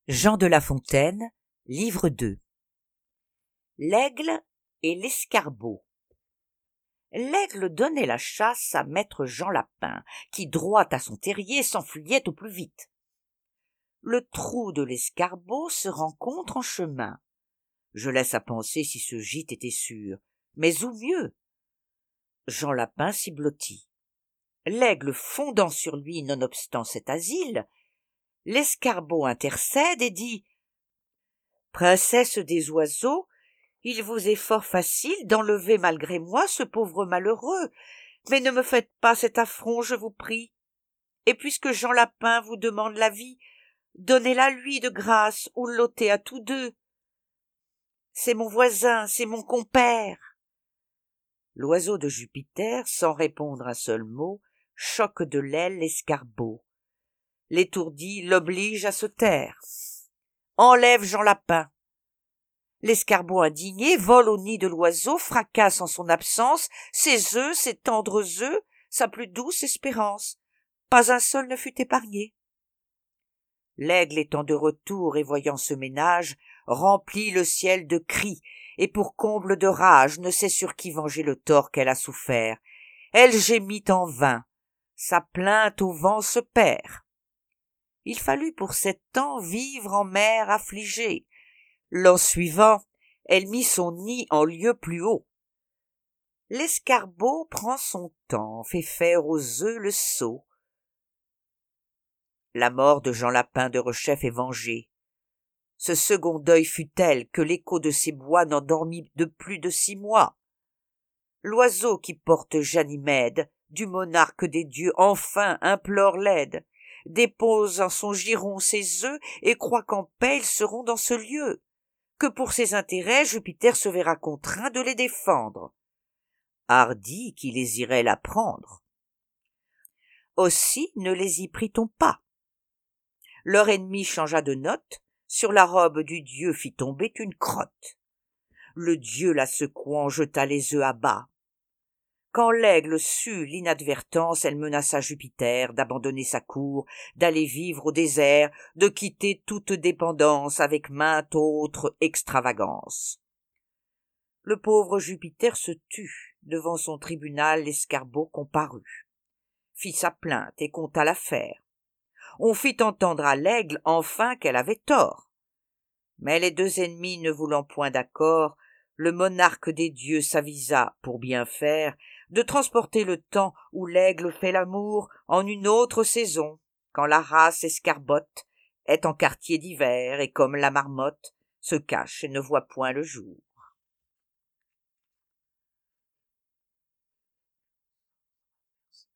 Jean de La Fontaine, livre 2. L'aigle et l'escarbot. L'aigle donnait la chasse à maître Jean Lapin, qui, droit à son terrier, s'enfuyait au plus vite. Le trou de l'escarbot se rencontre en chemin. Je laisse à penser si ce gîte était sûr, mais où mieux? Jean Lapin s'y blottit. L'aigle fondant sur lui nonobstant cet asile, l'escarbot intercède et dit « Princesse des oiseaux, il vous est fort facile d'enlever malgré moi ce pauvre malheureux, mais ne me faites pas cet affront, je vous prie. Et puisque Jean Lapin vous demande la vie, donnez-la lui de grâce ou l'ôtez à tous deux. C'est mon voisin, c'est mon compère. » L'oiseau de Jupiter, sans répondre un seul mot, choque de l'aile l'escarbot. L'étourdi l'oblige à se taire. Enlève Jean Lapin. L'escarbot indigné vole au nid de l'oiseau, fracasse en son absence ses œufs, ses tendres œufs, sa plus douce espérance. Pas un seul ne fut épargné. L'aigle étant de retour et voyant ce ménage, remplit le ciel de cris, et pour comble de rage ne sait sur qui venger le tort qu'elle a souffert. Elle gémit en vain, sa plainte au vent se perd. Il fallut pour 7 ans vivre en mer affligée. L'an suivant, elle mit son nid en lieu plus haut. L'escarbot prend son temps, fait faire aux œufs le sot. La mort de Jean Lapin de Rechef est vengée. Ce second deuil fut tel que l'écho de ces bois n'endormit de plus de 6 mois. L'oiseau qui porte Ganymède, du monarque des dieux, enfin implore l'aide, dépose en son giron ses œufs et croit qu'en paix ils seront dans ce lieu, que pour ses intérêts Jupiter se verra contraint de les défendre. Hardi qui les irait la prendre. Aussi ne les y prit-on pas. Leur ennemi changea de note, sur la robe du dieu fit tomber une crotte. Le dieu la secouant jeta les œufs à bas. Quand l'aigle sut l'inadvertance, elle menaça Jupiter d'abandonner sa cour, d'aller vivre au désert, de quitter toute dépendance avec mainte autre extravagance. Le pauvre Jupiter se tut, devant son tribunal l'escarbot comparut, fit sa plainte et conta l'affaire. On fit entendre à l'aigle enfin qu'elle avait tort. Mais les 2 ennemis ne voulant point d'accord, le monarque des dieux s'avisa, pour bien faire, de transporter le temps où l'aigle fait l'amour en une autre saison, quand la race escarbotte est en quartier d'hiver et comme la marmotte se cache et ne voit point le jour.